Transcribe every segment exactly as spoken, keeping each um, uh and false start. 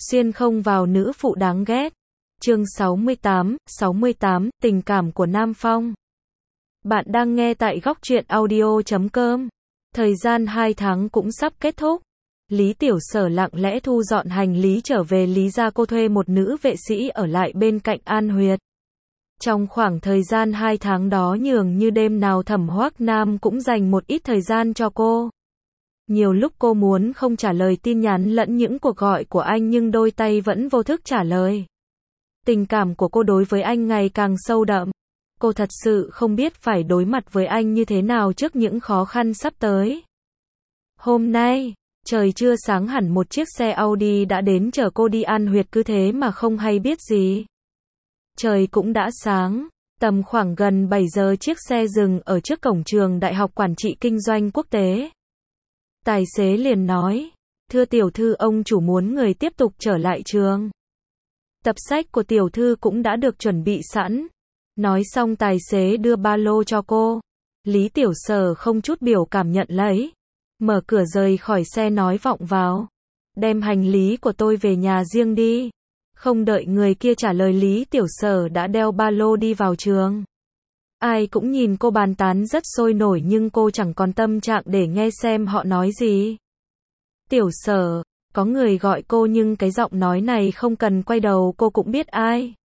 Xuyên không vào nữ phụ đáng ghét. Chương sáu mươi tám, sáu mươi tám, tình cảm của Nam Phong. Bạn đang nghe tại góc truyện audio chấm com. Thời gian hai tháng cũng sắp kết thúc. Lý Tiểu Sở lặng lẽ thu dọn hành lý trở về Lý gia. Cô thuê một nữ vệ sĩ ở lại bên cạnh An Huyệt. Trong khoảng thời gian hai tháng đó nhường như đêm nào Thẩm Hoắc Nam cũng dành một ít thời gian cho cô. Nhiều lúc cô muốn không trả lời tin nhắn lẫn những cuộc gọi của anh nhưng đôi tay vẫn vô thức trả lời. Tình cảm của cô đối với anh ngày càng sâu đậm. Cô thật sự không biết phải đối mặt với anh như thế nào trước những khó khăn sắp tới. Hôm nay, trời chưa sáng hẳn một chiếc xe Audi đã đến chở cô đi An Huyệt cứ thế mà không hay biết gì. Trời cũng đã sáng, tầm khoảng gần bảy giờ chiếc xe dừng ở trước cổng trường Đại học Quản trị Kinh doanh Quốc tế. Tài xế liền nói, thưa tiểu thư, ông chủ muốn người tiếp tục trở lại trường. Tập sách của tiểu thư cũng đã được chuẩn bị sẵn. Nói xong tài xế đưa ba lô cho cô. Lý Tiểu Sở không chút biểu cảm nhận lấy. Mở cửa rời khỏi xe nói vọng vào. Đem hành lý của tôi về nhà riêng đi. Không đợi người kia trả lời Lý Tiểu Sở đã đeo ba lô đi vào trường. Ai cũng nhìn cô bàn tán rất sôi nổi nhưng cô chẳng còn tâm trạng để nghe xem họ nói gì. Tiểu Sở, có người gọi cô nhưng cái giọng nói này không cần quay đầu cô cũng biết ai.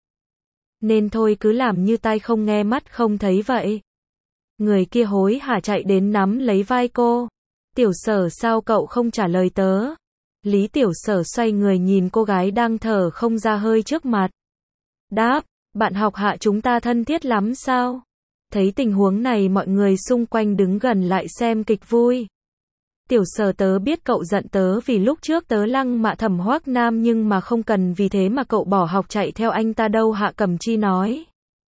Nên thôi cứ làm như tai không nghe mắt không thấy vậy. Người kia hối hả chạy đến nắm lấy vai cô. Tiểu Sở, sao cậu không trả lời tớ? Lý Tiểu Sở xoay người nhìn cô gái đang thở không ra hơi trước mặt. Đáp, bạn học Hạ chúng ta thân thiết lắm sao? Thấy tình huống này mọi người xung quanh đứng gần lại xem kịch vui. Tiểu Sở, tớ biết cậu giận tớ vì lúc trước tớ lăng mạ Thẩm Hoắc Nam nhưng mà không cần vì thế mà cậu bỏ học chạy theo anh ta đâu, Hạ Cẩm Chi nói.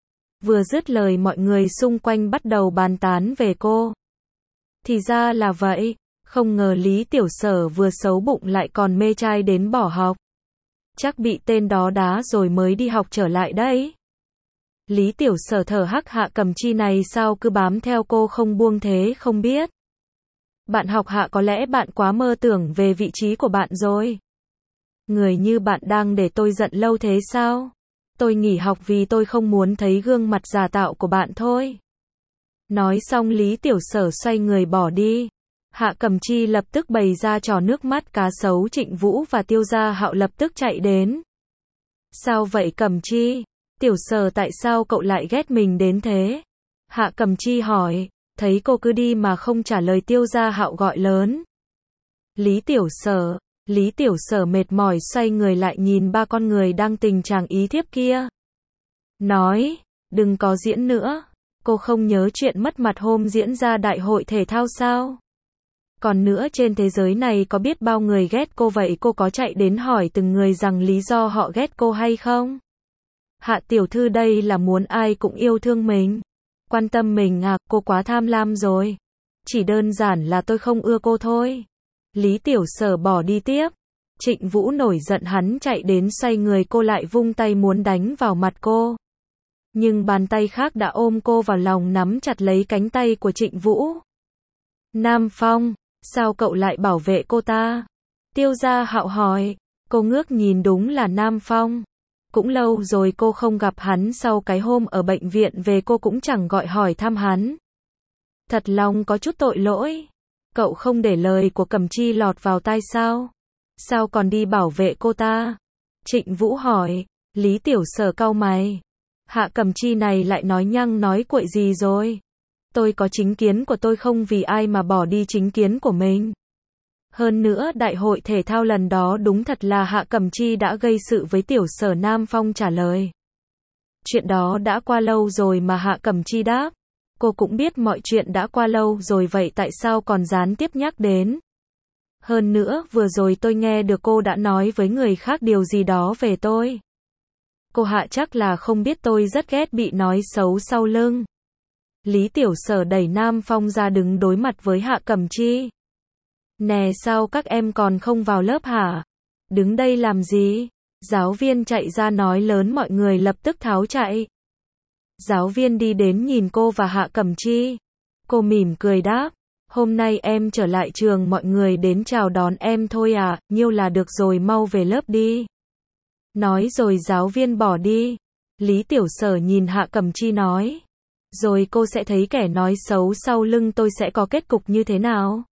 Vừa dứt lời mọi người xung quanh bắt đầu bàn tán về cô. Thì ra là vậy, không ngờ Lý Tiểu Sở vừa xấu bụng lại còn mê trai đến bỏ học. Chắc bị tên đó đá rồi mới đi học trở lại đấy. Lý Tiểu Sở thở hắc, Hạ Cẩm Chi này sao cứ bám theo cô không buông thế không biết. Bạn học Hạ, có lẽ bạn quá mơ tưởng về vị trí của bạn rồi. Người như bạn đang để tôi giận lâu thế sao? Tôi nghỉ học vì tôi không muốn thấy gương mặt giả tạo của bạn thôi. Nói xong Lý Tiểu Sở xoay người bỏ đi. Hạ Cẩm Chi lập tức bày ra trò nước mắt cá sấu. Trịnh Vũ và Tiêu Gia Hạo lập tức chạy đến. Sao vậy Cẩm Chi? Tiểu Sở, tại sao cậu lại ghét mình đến thế? Hạ Cẩm Chi hỏi. Thấy cô cứ đi mà không trả lời, Tiêu Gia Hạo gọi lớn. Lý Tiểu Sở. Lý Tiểu Sở mệt mỏi xoay người lại nhìn ba con người đang tình trạng ý thiếp kia. Nói, đừng có diễn nữa. Cô không nhớ chuyện mất mặt hôm diễn ra đại hội thể thao sao? Còn nữa, trên thế giới này có biết bao người ghét cô vậy cô có chạy đến hỏi từng người rằng lý do họ ghét cô hay không? Hạ tiểu thư đây là muốn ai cũng yêu thương mình. Quan tâm mình à, cô quá tham lam rồi. Chỉ đơn giản là tôi không ưa cô thôi. Lý Tiểu Sở bỏ đi tiếp. Trịnh Vũ nổi giận, hắn chạy đến xoay người cô lại vung tay muốn đánh vào mặt cô. Nhưng bàn tay khác đã ôm cô vào lòng nắm chặt lấy cánh tay của Trịnh Vũ. Nam Phong, sao cậu lại bảo vệ cô ta? Tiêu Gia Hạo hỏi. Cô ngước nhìn, đúng là Nam Phong. Cũng lâu rồi cô không gặp hắn, sau cái hôm ở bệnh viện về cô cũng chẳng gọi hỏi thăm hắn. Thật lòng có chút tội lỗi. Cậu không để lời của Cẩm Chi lọt vào tai sao? Sao còn đi bảo vệ cô ta? Trịnh Vũ hỏi. Lý Tiểu Sở cau mày. Hạ Cẩm Chi này lại nói nhăng nói cuội gì rồi? Tôi có chính kiến của tôi, không vì ai mà bỏ đi chính kiến của mình. Hơn nữa đại hội thể thao lần đó đúng thật là Hạ Cẩm Chi đã gây sự với Tiểu Sở. Nam Phong trả lời. Chuyện đó đã qua lâu rồi mà, Hạ Cẩm Chi đáp. Cô cũng biết mọi chuyện đã qua lâu rồi, vậy tại sao còn gián tiếp nhắc đến? Hơn nữa vừa rồi tôi nghe được cô đã nói với người khác điều gì đó về tôi. Cô Hạ chắc là không biết tôi rất ghét bị nói xấu sau lưng. Lý Tiểu Sở đẩy Nam Phong ra đứng đối mặt với Hạ Cẩm Chi. Nè, sao các em còn không vào lớp hả? Đứng đây làm gì? Giáo viên chạy ra nói lớn, mọi người lập tức tháo chạy. Giáo viên đi đến nhìn cô và Hạ Cẩm Chi. Cô mỉm cười đáp. Hôm nay em trở lại trường, mọi người đến chào đón em thôi à, nhiêu là được rồi, mau về lớp đi. Nói rồi giáo viên bỏ đi. Lý Tiểu Sở nhìn Hạ Cẩm Chi nói. Rồi cô sẽ thấy kẻ nói xấu sau lưng tôi sẽ có kết cục như thế nào?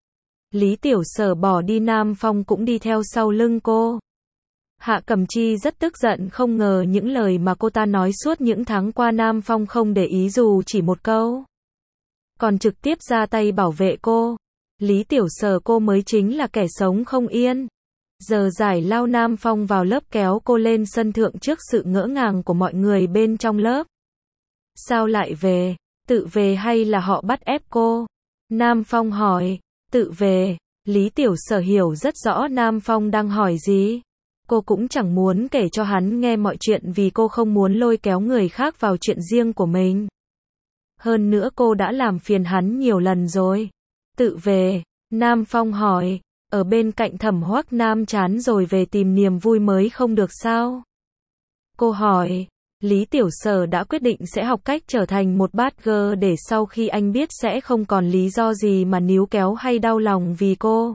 Lý Tiểu Sở bỏ đi, Nam Phong cũng đi theo sau lưng cô. Hạ Cẩm Chi rất tức giận, không ngờ những lời mà cô ta nói suốt những tháng qua Nam Phong không để ý dù chỉ một câu. Còn trực tiếp ra tay bảo vệ cô. Lý Tiểu Sở, cô mới chính là kẻ sống không yên. Giờ giải lao, Nam Phong vào lớp kéo cô lên sân thượng trước sự ngỡ ngàng của mọi người bên trong lớp. Sao lại về? Tự về hay là họ bắt ép cô? Nam Phong hỏi. Tự về. Lý Tiểu Sở hiểu rất rõ Nam Phong đang hỏi gì. Cô cũng chẳng muốn kể cho hắn nghe mọi chuyện vì cô không muốn lôi kéo người khác vào chuyện riêng của mình. Hơn nữa cô đã làm phiền hắn nhiều lần rồi. Tự về. Nam Phong hỏi. Ở bên cạnh Thẩm Hoắc Nam chán rồi về tìm niềm vui mới không được sao? Cô hỏi. Lý Tiểu Sở đã quyết định sẽ học cách trở thành một bad girl để sau khi anh biết sẽ không còn lý do gì mà níu kéo hay đau lòng vì cô.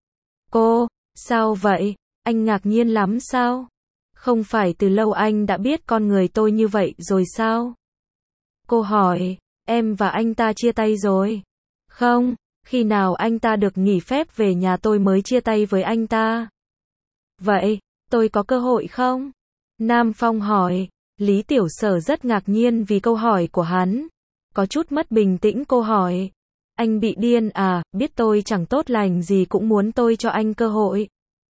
Cô, sao vậy? Anh ngạc nhiên lắm sao? Không phải từ lâu anh đã biết con người tôi như vậy rồi sao? Cô hỏi. Em và anh ta chia tay rồi. Không, khi nào anh ta được nghỉ phép về nhà tôi mới chia tay với anh ta. Vậy, tôi có cơ hội không? Nam Phong hỏi. Lý Tiểu Sở rất ngạc nhiên vì câu hỏi của hắn. Có chút mất bình tĩnh, cô hỏi. Anh bị điên à, biết tôi chẳng tốt lành gì cũng muốn tôi cho anh cơ hội.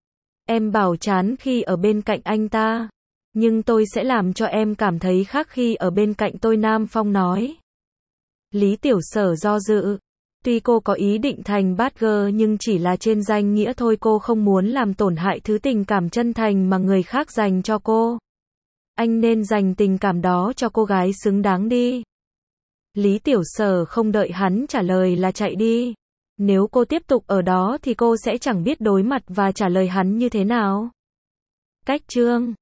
Em bảo chán khi ở bên cạnh anh ta. Nhưng tôi sẽ làm cho em cảm thấy khác khi ở bên cạnh tôi, Nam Phong nói. Lý Tiểu Sở do dự. Tuy cô có ý định thành bad girl nhưng chỉ là trên danh nghĩa thôi, cô không muốn làm tổn hại thứ tình cảm chân thành mà người khác dành cho cô. Anh nên dành tình cảm đó cho cô gái xứng đáng đi. Lý Tiểu Sở không đợi hắn trả lời là chạy đi. Nếu cô tiếp tục ở đó thì cô sẽ chẳng biết đối mặt và trả lời hắn như thế nào. Cách chương